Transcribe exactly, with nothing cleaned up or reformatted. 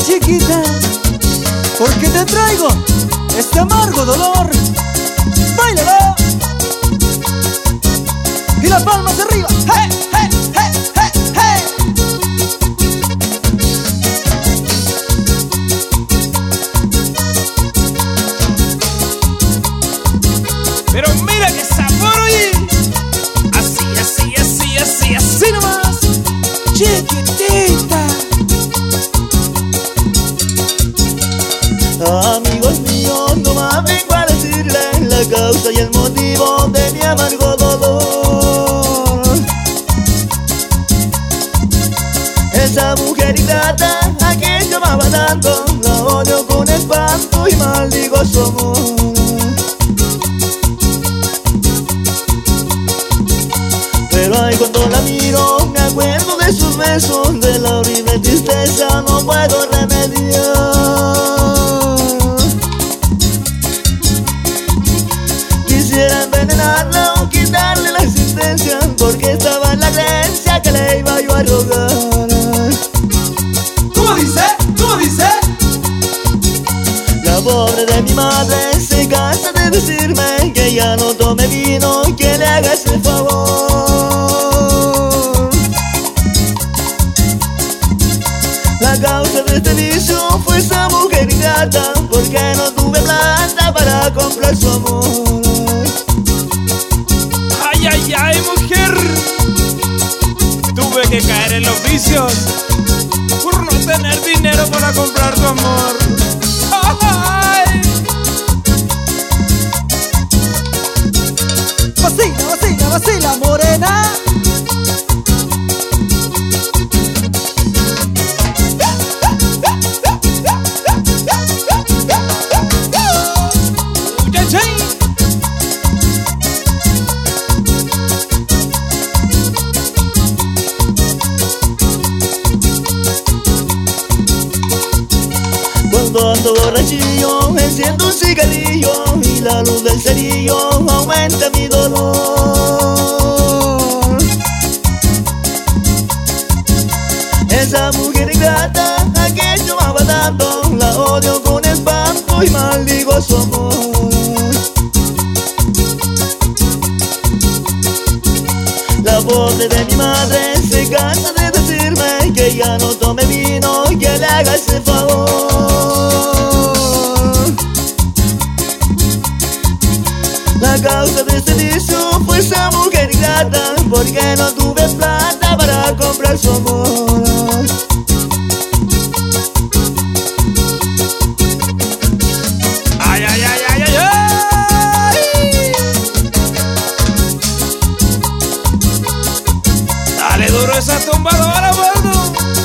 chiquita, porque te traigo este amargo dolor. ¡Báilalo! Y las palmas arriba. ¡Hey, hey, hey, hey, hey! Pero mira qué sabor, oye. Así, así, así, así, así nomás. Chiquitita. Amigos míos, nomás vengo a decirles la causa y el motivo de mi amargo dolor. Esa mujer ingrata a quien yo amaba tanto, la odio con espanto y maldigo su amor. Pero ay, cuando la miro me acuerdo de sus besos, de la horrible tristeza no puedo remediar. Quisiera envenenarla o quitarle la existencia, porque estaba en la creencia que le iba yo a rogar. ¿Cómo dice? ¿Cómo dice? La pobre de mi madre se cansa de decirme que ya no tome vino, que le haga ese favor. La causa de este vicio fue esa mujer ingrata, porque no tuve plata para comprar su amor. Ay, ay, ay, mujer. Tuve que caer en los vicios por no tener dinero para comprar tu amor. Ay. Vacila, vacila, vacila, morena. Uy, ay, ay. Cuando ando borrachillo, enciendo un cigarrillo y la luz del cerillo aumenta mi dolor. Esa mujer ingrata a quien yo amaba tanto, la odio con espanto y maldigo su amor. La pobre de mi madre se cansa de decirme que ya no tome vino, que le haga ese favor. La causa de este vicio fue esa mujer ingrata, porque no tuve plata para comprar su amor. Ay, ay, ay, ay, ay, ay. Dale duro esa tumbadora, bueno.